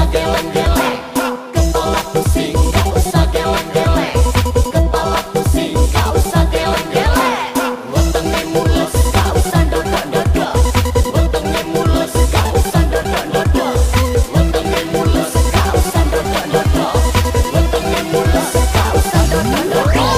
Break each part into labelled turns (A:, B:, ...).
A: geleng-geleng. Kepala pusing gak usah geleng-geleng. Kepala pusing gak usah geleng-geleng. Wetenge mulus gak usah dodok-dodok. Wetenge mulus gak usah dodok-dodok. Wetenge mulus gak usah dodok-dodok. Wetenge mulus gak usah dodok-dodok.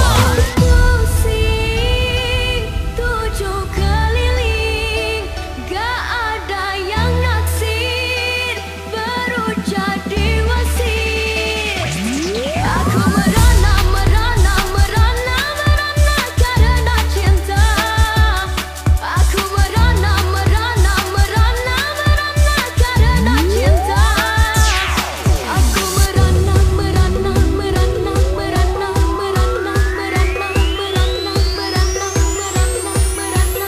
B: Pusing tujuh keliling, gak ada yang naksir, baru jadi wasit. Aku merana, merana, merana, merana karena cinta. Aku merana, merana, merana, merana karena cinta. Aku merana, merana, merana, merana, merana, merana, merana, merana, merana,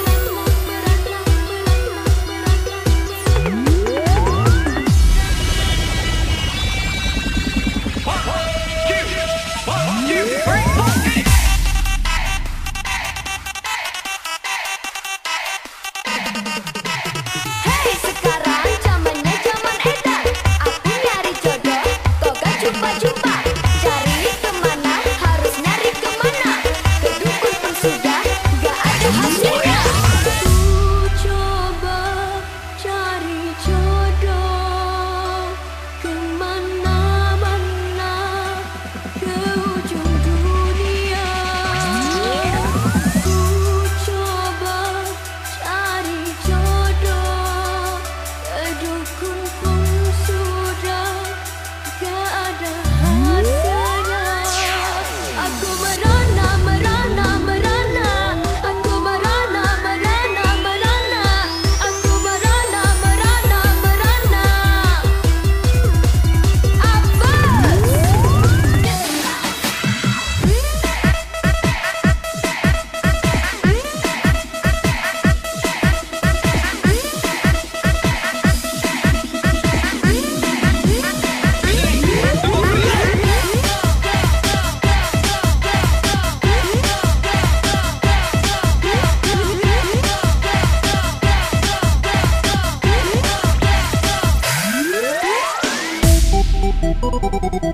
B: Hei, sekarang zamannya zaman edan. Aku nyari jodoh, kok gak jumpa-jumpa. Cari kemana, harus nyari kemana. Ke dukun pun sudah, gak ada hasilnya. Ku coba cari jodoh kemana-mana, ke ujung dunia. Ku coba cari jodoh ke dukun pun sudah gak ada hasilnya. Aku merana, merana, merana. Aku merana, merana, merana. Aku merana, merana, merana. Abbas.